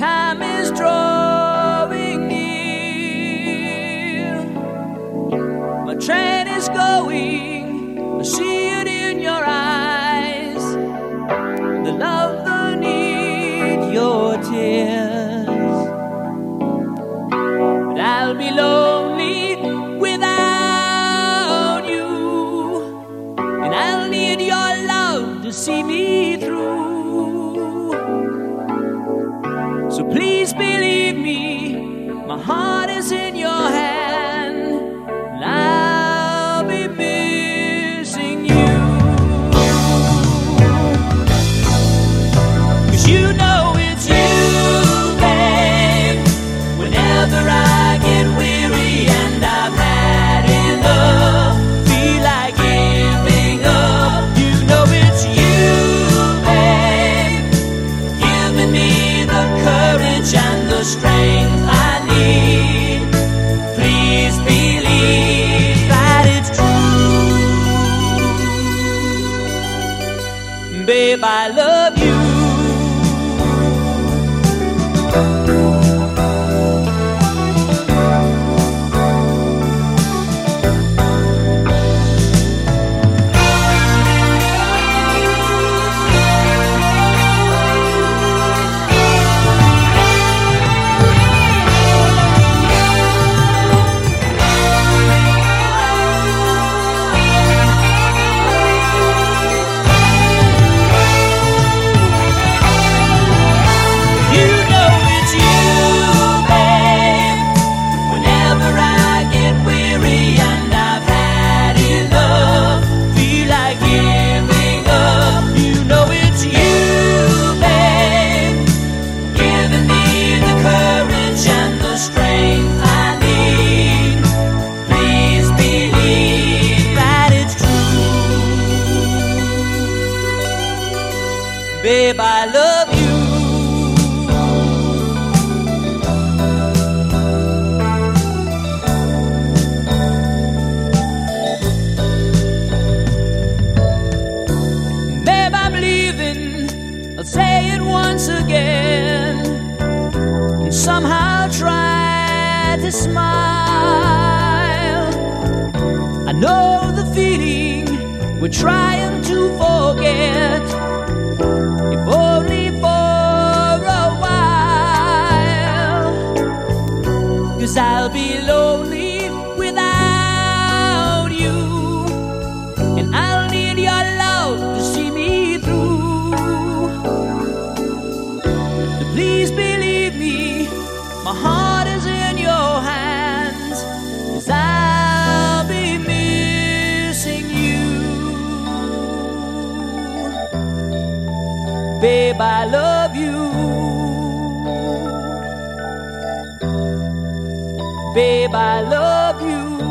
time is drawing near. My train is going, I see it in your eyes. The love, the need, your tears. But I'll be lonely without you, and I'll need your love to see me through. So please believe me, my heart is in your hand, and I'll be missing you. 'Cause you know it's you, babe. Whenever I get weary and I've had enough, feel like giving up, you know it's you, babe, giving me the courage and the strength I need. Please believe that it's true. Babe, I love you. Babe, I love you. Babe, I'm leaving. I'll say it once again, and somehow try to smile. I know the feeling we're trying to forget, if only for a while. 'Cause I'll be lonely without you, and I'll need your love to see me through. So please believe me, my heart is in your hands, 'cause I'll be missing you. Babe, I love you. Babe, I love you.